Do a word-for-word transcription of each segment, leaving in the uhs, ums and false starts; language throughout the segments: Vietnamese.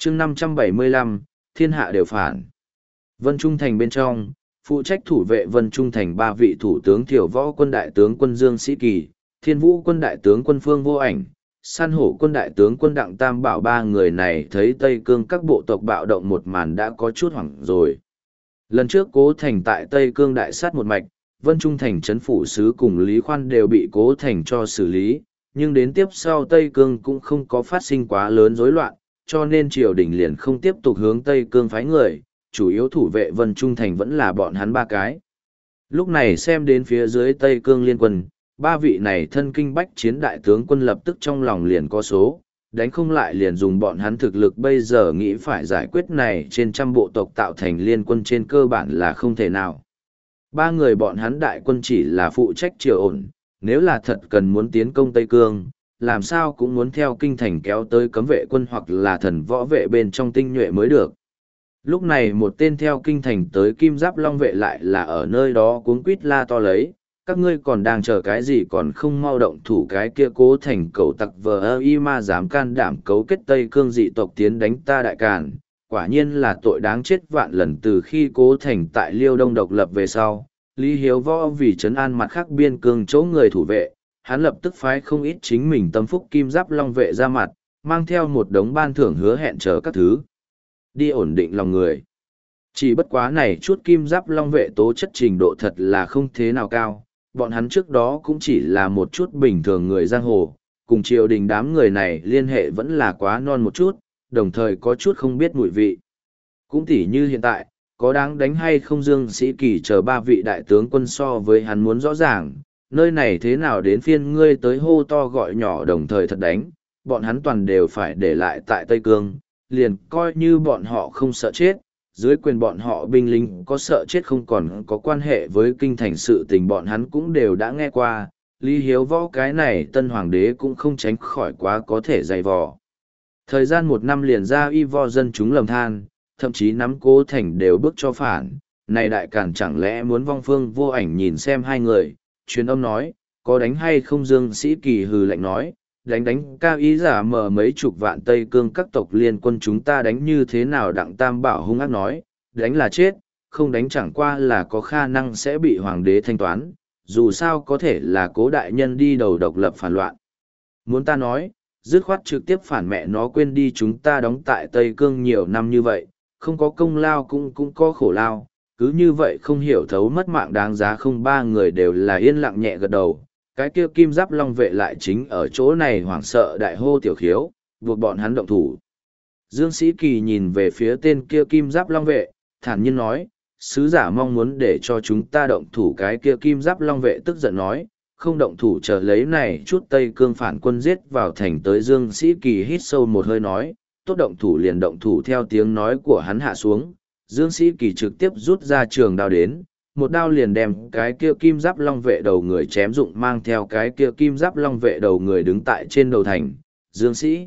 chương năm trăm bảy mươi lăm, thiên hạ đều phản. Vân Trung Thành bên trong, phụ trách thủ vệ Vân Trung Thành ba vị thủ tướng Thiểu Võ quân đại tướng quân Dương Sĩ Kỳ, Thiên Vũ quân đại tướng quân Phương Vô Ảnh, San Hổ quân đại tướng quân Đặng Tam Bảo ba người này thấy Tây Cương các bộ tộc bạo động một màn đã có chút hoảng rồi. Lần trước Cố Thành tại Tây Cương đại sát một mạch, Vân Trung Thành trấn phủ sứ cùng Lý Khoan đều bị Cố Thành cho xử lý, nhưng đến tiếp sau Tây Cương cũng không có phát sinh quá lớn rối loạn, cho nên triều đình liền không tiếp tục hướng Tây Cương phái người, chủ yếu thủ vệ Vân Trung Thành vẫn là bọn hắn ba cái. Lúc này xem đến phía dưới Tây Cương liên quân, ba vị này thân kinh bách chiến đại tướng quân lập tức trong lòng liền có số, đánh không lại liền dùng bọn hắn thực lực bây giờ nghĩ phải giải quyết này trên trăm bộ tộc tạo thành liên quân trên cơ bản là không thể nào. Ba người bọn hắn đại quân chỉ là phụ trách triều ổn, nếu là thật cần muốn tiến công Tây Cương, làm sao cũng muốn theo kinh thành kéo tới cấm vệ quân hoặc là thần võ vệ bên trong tinh nhuệ mới được. Lúc này một tên theo kinh thành tới Kim Giáp Long vệ lại là ở nơi đó cuống quýt la to lấy, các ngươi còn đang chờ cái gì còn không mau động thủ cái kia Cố Thành cầu tặc vờ ơ y ma dám can đảm cấu kết Tây Cương dị tộc tiến đánh ta đại càn, quả nhiên là tội đáng chết vạn lần. Từ khi Cố Thành tại Liêu Đông độc lập về sau, Lý Hiếu Võ vì trấn an mặt khác biên cương chỗ người thủ vệ, hắn lập tức phái không ít chính mình tâm phúc Kim Giáp Long vệ ra mặt, mang theo một đống ban thưởng hứa hẹn chờ các thứ, đi ổn định lòng người. Chỉ bất quá này chút Kim Giáp Long vệ tố chất trình độ thật là không thế nào cao, bọn hắn trước đó cũng chỉ là một chút bình thường người giang hồ, cùng triều đình đám người này liên hệ vẫn là quá non một chút, đồng thời có chút không biết mùi vị. Cũng tỉ như hiện tại, có đáng đánh hay không Dương Sĩ Kỳ chờ ba vị đại tướng quân so với hắn muốn rõ ràng, nơi này thế nào đến phiên ngươi tới hô to gọi nhỏ đồng thời thật đánh, bọn hắn toàn đều phải để lại tại Tây Cương, liền coi như bọn họ không sợ chết, dưới quyền bọn họ binh lính có sợ chết không còn có quan hệ với kinh thành sự tình bọn hắn cũng đều đã nghe qua, Lý Hiếu Võ cái này tân hoàng đế cũng không tránh khỏi quá có thể dày vò. Thời gian một năm liền ra y vo dân chúng lầm than, thậm chí nắm Cố Thành đều bước cho phản, này đại càn chẳng lẽ muốn vong Phương Vô Ảnh nhìn xem hai người, truyền âm nói, có đánh hay không? Dương Sĩ Kỳ hừ lạnh nói, đánh đánh cao ý giả mở mấy chục vạn Tây Cương các tộc liên quân chúng ta đánh như thế nào? Đặng Tam Bảo hung ác nói, đánh là chết, không đánh chẳng qua là có khả năng sẽ bị hoàng đế thanh toán, dù sao có thể là Cố đại nhân đi đầu độc lập phản loạn. Muốn ta nói, dứt khoát trực tiếp phản mẹ nó quên đi, chúng ta đóng tại Tây Cương nhiều năm như vậy, không có công lao cũng cũng có khổ lao, cứ như vậy không hiểu thấu mất mạng đáng giá không? Ba người đều là yên lặng nhẹ gật đầu, cái kia Kim Giáp Long vệ lại chính ở chỗ này hoảng sợ đại hô tiểu khiếu, buộc bọn hắn động thủ. Dương Sĩ Kỳ nhìn về phía tên kia Kim Giáp Long vệ, thản nhiên nói, sứ giả mong muốn để cho chúng ta động thủ. Cái kia Kim Giáp Long vệ tức giận nói, không động thủ chờ lấy này chút Tây Cương phản quân giết vào thành tới. Dương Sĩ Kỳ hít sâu một hơi nói, tốt, động thủ liền động thủ. Theo tiếng nói của hắn hạ xuống, Dương Sĩ Kỳ trực tiếp rút ra trường đao đến, một đao liền đem cái kia Kim Giáp Long vệ đầu người chém dụng, mang theo cái kia Kim Giáp Long vệ đầu người đứng tại trên đầu thành. Dương Sĩ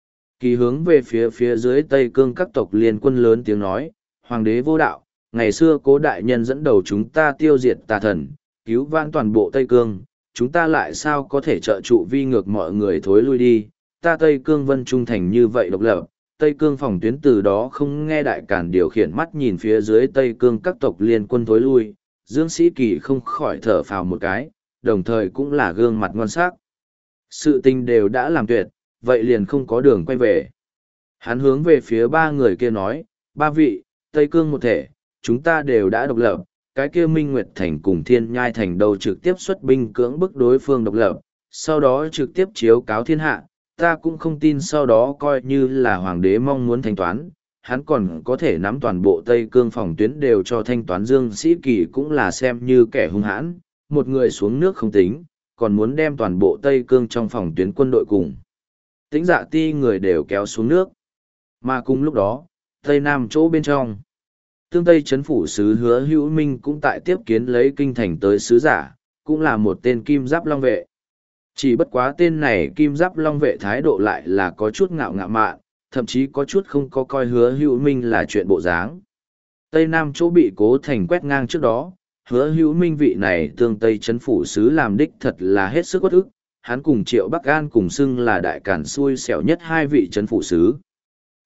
Kỳ hướng về phía phía dưới Tây Cương các tộc liên quân lớn tiếng nói, hoàng đế vô đạo, ngày xưa Cố đại nhân dẫn đầu chúng ta tiêu diệt tà thần, cứu vãn toàn bộ Tây Cương, chúng ta lại sao có thể trợ trụ vi ngược? Mọi người thối lui đi, ta Tây Cương Vân Trung Thành như vậy độc lập, Tây Cương phòng tuyến từ đó không nghe đại càn điều khiển. Mắt nhìn phía dưới Tây Cương các tộc liên quân thối lui, Dương Sĩ Kỳ không khỏi thở phào một cái, đồng thời cũng là gương mặt ngon sắc. Sự tình đều đã làm tuyệt, vậy liền không có đường quay về. Hắn hướng về phía ba người kia nói, ba vị, Tây Cương một thể, chúng ta đều đã độc lập, cái kia Minh Nguyệt Thành cùng Thiên Nhai Thành đầu trực tiếp xuất binh cưỡng bức đối phương độc lập, sau đó trực tiếp chiếu cáo thiên hạ, ta cũng không tin sau đó coi như là hoàng đế mong muốn thanh toán, hắn còn có thể nắm toàn bộ Tây Cương phòng tuyến đều cho thanh toán. Dương Sĩ Kỳ cũng là xem như kẻ hung hãn, một người xuống nước không tính, còn muốn đem toàn bộ Tây Cương trong phòng tuyến quân đội cùng Tĩnh Dạ Ti người đều kéo xuống nước. Mà cùng lúc đó, Tây Nam chỗ bên trong, Tương Tây Trấn phủ sứ Hứa Hữu Minh cũng tại tiếp kiến lấy kinh thành tới sứ giả, cũng là một tên Kim Giáp Long vệ. Chỉ bất quá tên này Kim Giáp Long vệ thái độ lại là có chút ngạo ngạo mạn, thậm chí có chút không có coi Hứa Hữu Minh là chuyện bộ dáng. Tây Nam chỗ bị Cố Thành quét ngang trước đó, Hứa Hữu Minh vị này Tương Tây Trấn phủ sứ làm đích thật là hết sức uất ức, hắn cùng Triệu Bắc An cùng xưng là đại càn xui xẻo nhất hai vị trấn phủ sứ.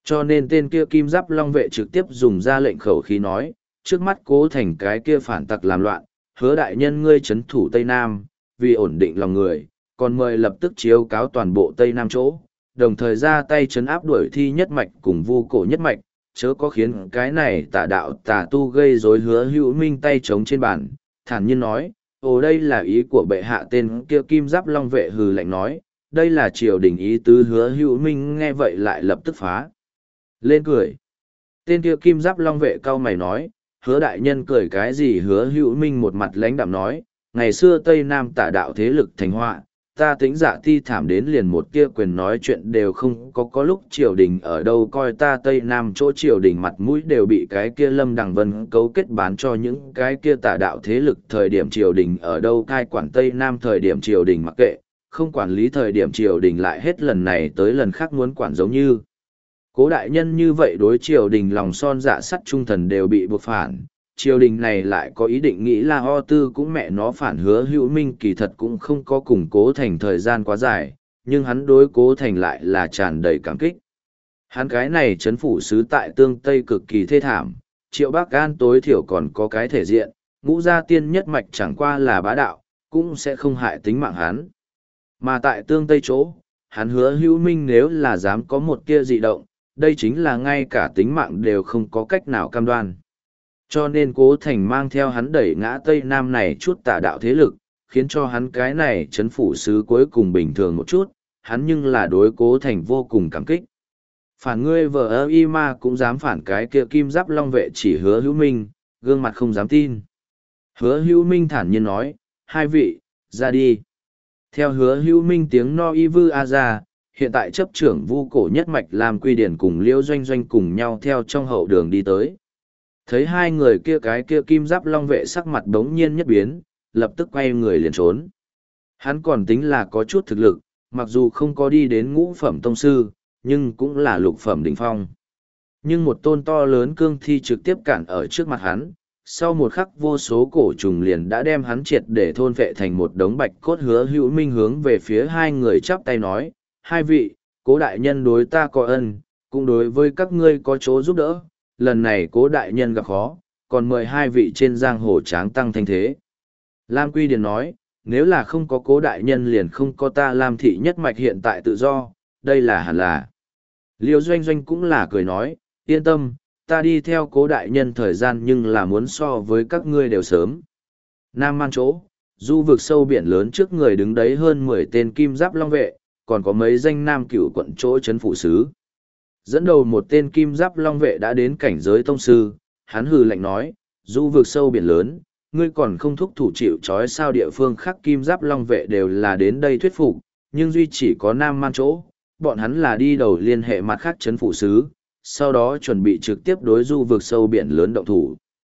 Cho nên tên kia kim giáp long vệ trực tiếp dùng ra lệnh khẩu khí nói, trước mắt cố thành cái kia phản tặc làm loạn, hứa đại nhân ngươi chấn thủ Tây Nam, vì ổn định lòng người, còn mời lập tức chiếu cáo toàn bộ Tây Nam chỗ, đồng thời ra tay chấn áp đuổi thi nhất mạch cùng vu cổ nhất mạch, chớ có khiến cái này tà đạo tà tu gây rối. Hứa Hữu Minh tay trống trên bàn, thản nhiên nói, ồ đây là ý của bệ hạ. Tên kia kim giáp long vệ hừ lạnh nói, đây là triều đình ý tứ. Hứa Hữu Minh nghe vậy lại lập tức phá lên cười. Tên kia kim giáp long vệ cau mày nói, hứa đại nhân cười cái gì? Hứa Hữu Minh một mặt lãnh đạm nói, ngày xưa Tây Nam tả đạo thế lực thành họa, ta tính dạ thi thảm đến liền một kia quyền nói chuyện đều không có. Có lúc triều đình ở đâu coi ta Tây Nam chỗ triều đình mặt mũi đều bị cái kia Lâm Đằng Vân cấu kết bán cho những cái kia tả đạo thế lực. Thời điểm triều đình ở đâu cai quản Tây Nam, thời điểm triều đình mặc kệ, không quản lý, thời điểm triều đình lại hết lần này tới lần khác muốn quản. Giống như Cố đại nhân như vậy đối triều đình lòng son dạ sắt trung thần đều bị buộc phản, triều đình này lại có ý định nghĩ là ho tư cũng mẹ nó phản. Hứa Hữu Minh kỳ thật cũng không có cùng Cố Thành thời gian quá dài, nhưng hắn đối Cố Thành lại là tràn đầy cảm kích. Hắn cái này chấn phủ sứ tại tương Tây cực kỳ thê thảm, Triệu Bắc An tối thiểu còn có cái thể diện, Ngũ Gia Tiên nhất mạch chẳng qua là bá đạo, cũng sẽ không hại tính mạng hắn. Mà tại tương Tây chỗ, hắn Hứa Hữu Minh nếu là dám có một kia dị động, đây chính là ngay cả tính mạng đều không có cách nào cam đoan. Cho nên Cố Thành mang theo hắn đẩy ngã Tây Nam này chút tà đạo thế lực, khiến cho hắn cái này chấn phủ sứ cuối cùng bình thường một chút, hắn nhưng là đối Cố Thành vô cùng cảm kích. Phản ngươi vợ ơ y ma cũng dám phản cái kia kim giáp long vệ. Chỉ Hứa Hữu Minh, gương mặt không dám tin. Hứa Hữu Minh thản nhiên nói, hai vị, ra đi. Theo Hứa Hữu Minh tiếng no y vư a ra, hiện tại chấp trưởng vu cổ nhất mạch làm Quy Điển cùng Liễu Doanh Doanh cùng nhau theo trong hậu đường đi tới. Thấy hai người kia cái kia kim giáp long vệ sắc mặt đống nhiên nhất biến, lập tức quay người liền trốn. Hắn còn tính là có chút thực lực, mặc dù không có đi đến ngũ phẩm tông sư, nhưng cũng là lục phẩm đỉnh phong. Nhưng một tôn to lớn cương thi trực tiếp cản ở trước mặt hắn, sau một khắc vô số cổ trùng liền đã đem hắn triệt để thôn vệ thành một đống bạch cốt. Hứa Hữu Minh hướng về phía hai người chắp tay nói, hai vị, Cố đại nhân đối ta có ân, cũng đối với các ngươi có chỗ giúp đỡ. Lần này Cố đại nhân gặp khó, còn mời hai vị trên giang hồ tráng tăng thanh thế. Lam Quy Điền nói, nếu là không có Cố đại nhân liền không có ta Lam thị nhất mạch hiện tại tự do, đây là hẳn là. Liêu Doanh Doanh cũng là cười nói, yên tâm, ta đi theo Cố đại nhân thời gian nhưng là muốn so với các ngươi đều sớm. Nam Man chỗ, du vực sâu biển lớn trước người đứng đấy hơn mười tên kim giáp long vệ, còn có mấy danh nam cửu quận chỗ chấn phủ sứ. Dẫn đầu một tên kim giáp long vệ đã đến cảnh giới tông sư, hắn hừ lạnh nói, du vực sâu biển lớn, ngươi còn không thúc thủ chịu trói sao? Địa phương khác kim giáp long vệ đều là đến đây thuyết phục, nhưng duy chỉ có Nam Man chỗ, bọn hắn là đi đầu liên hệ mặt khác chấn phủ sứ, sau đó chuẩn bị trực tiếp đối du vực sâu biển lớn động thủ.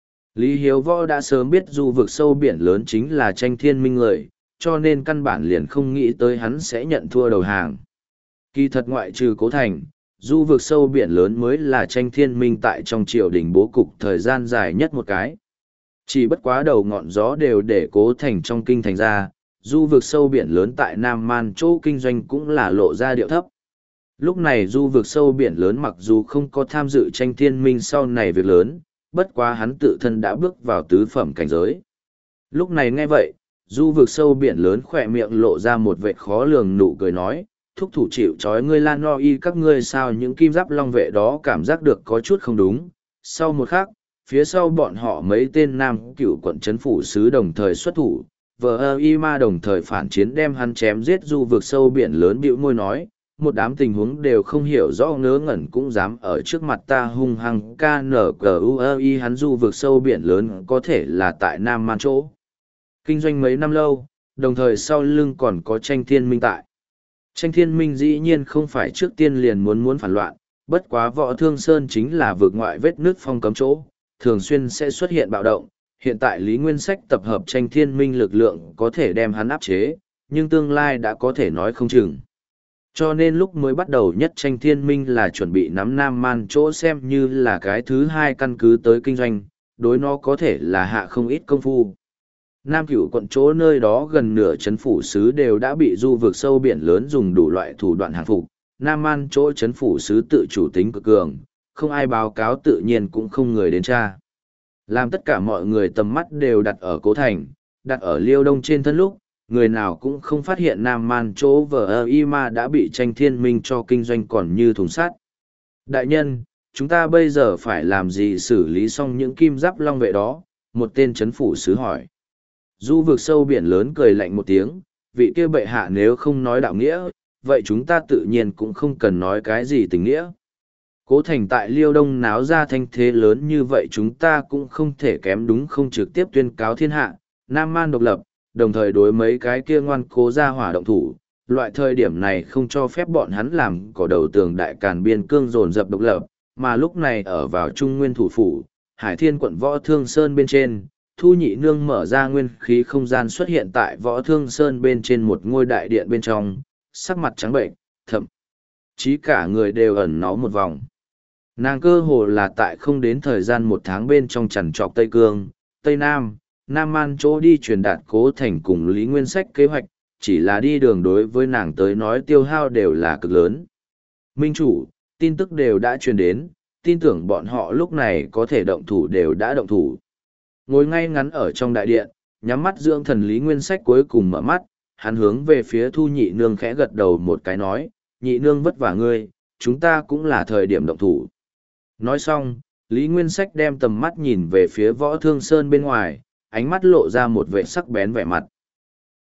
Lý Hiếu Võ đã sớm biết du vực sâu biển lớn chính là Tranh Thiên Minh người, cho nên căn bản liền không nghĩ tới hắn sẽ nhận thua đầu hàng. Kỳ thật ngoại trừ Cố Thành, du vực sâu biển lớn mới là Tranh Thiên Minh tại trong triều đình bố cục thời gian dài nhất một cái. Chỉ bất quá đầu ngọn gió đều để Cố Thành trong kinh thành ra, du vực sâu biển lớn tại Nam Man chỗ kinh doanh cũng là lộ ra điệu thấp. Lúc này du vực sâu biển lớn mặc dù không có tham dự Tranh Thiên Minh sau này việc lớn, bất quá hắn tự thân đã bước vào tứ phẩm cảnh giới. Lúc này nghe vậy, du vực sâu biển lớn khỏe miệng lộ ra một vệt khó lường nụ cười nói, thúc thủ chịu trói ngươi Lan No Y các ngươi sao? Những kim giáp long vệ đó cảm giác được có chút không đúng. Sau một khắc, phía sau bọn họ mấy tên nam cựu quận chấn phủ sứ đồng thời xuất thủ, vờ ơ y ma đồng thời phản chiến đem hắn chém giết. Du vực sâu biển lớn bĩu môi nói, một đám tình huống đều không hiểu rõ ngớ ngẩn cũng dám ở trước mặt ta hung hăng ca nở cờ u ơ y. Hắn du vực sâu biển lớn có thể là tại Nam Man chỗ kinh doanh mấy năm lâu, đồng thời sau lưng còn có Tranh Thiên Minh tại. Tranh Thiên Minh dĩ nhiên không phải trước tiên liền muốn muốn phản loạn, bất quá Võ Thương Sơn chính là vực ngoại vết nước phong cấm chỗ, thường xuyên sẽ xuất hiện bạo động. Hiện tại Lý Nguyên Sách tập hợp Tranh Thiên Minh lực lượng có thể đem hắn áp chế, nhưng tương lai đã có thể nói không chừng. Cho nên lúc mới bắt đầu nhất Tranh Thiên Minh là chuẩn bị nắm Nam Man chỗ xem như là cái thứ hai căn cứ tới kinh doanh, đối nó có thể là hạ không ít công phu. Nam Cửu quận chỗ nơi đó gần nửa chấn phủ sứ đều đã bị du vực sâu biển lớn dùng đủ loại thủ đoạn hàng phục, Nam Man chỗ chấn phủ sứ tự chủ tính cực cường, không ai báo cáo tự nhiên cũng không người đến tra. Làm tất cả mọi người tầm mắt đều đặt ở Cố Thành, đặt ở Liêu Đông trên thân lúc, người nào cũng không phát hiện Nam Man chỗ vờ y ma đã bị tranh thiên minh cho kinh doanh còn như thùng sắt. Đại nhân, chúng ta bây giờ phải làm gì xử lý xong những kim giáp long vệ đó? Một tên chấn phủ sứ hỏi. Du vực sâu biển lớn cười lạnh một tiếng, vị kia bệ hạ nếu không nói đạo nghĩa, vậy chúng ta tự nhiên cũng không cần nói cái gì tình nghĩa. Cố Thành tại Liêu Đông náo ra thanh thế lớn như vậy chúng ta cũng không thể kém đúng không trực tiếp tuyên cáo thiên hạ, Nam Man độc lập, đồng thời đối mấy cái kia ngoan cố ra hỏa động thủ. Loại thời điểm này không cho phép bọn hắn làm cỏ đầu tường đại càn biên cương dồn dập độc lập, mà lúc này ở vào Trung Nguyên thủ phủ, Hải Thiên quận Võ Thương Sơn bên trên, Thu Nhị Nương mở ra nguyên khí không gian xuất hiện tại Võ Thương Sơn bên trên một ngôi đại điện bên trong, sắc mặt trắng bệnh, thậm chí cả người đều ẩn nó một vòng. Nàng cơ hồ là tại không đến thời gian một tháng bên trong chằn trọc Tây Cương, Tây Nam, Nam Man chỗ đi truyền đạt Cố Thành cùng Lý Nguyên Sách kế hoạch, chỉ là đi đường đối với nàng tới nói tiêu hao đều là cực lớn. Minh chủ, tin tức đều đã truyền đến, tin tưởng bọn họ lúc này có thể động thủ đều đã động thủ. Ngồi ngay ngắn ở trong đại điện, nhắm mắt dưỡng thần Lý Nguyên Sách cuối cùng mở mắt, hắn hướng về phía Thu Nhị Nương khẽ gật đầu một cái nói, Nhị Nương vất vả ngươi, chúng ta cũng là thời điểm động thủ. Nói xong, Lý Nguyên Sách đem tầm mắt nhìn về phía Võ Thương Sơn bên ngoài, ánh mắt lộ ra một vẻ sắc bén vẻ mặt.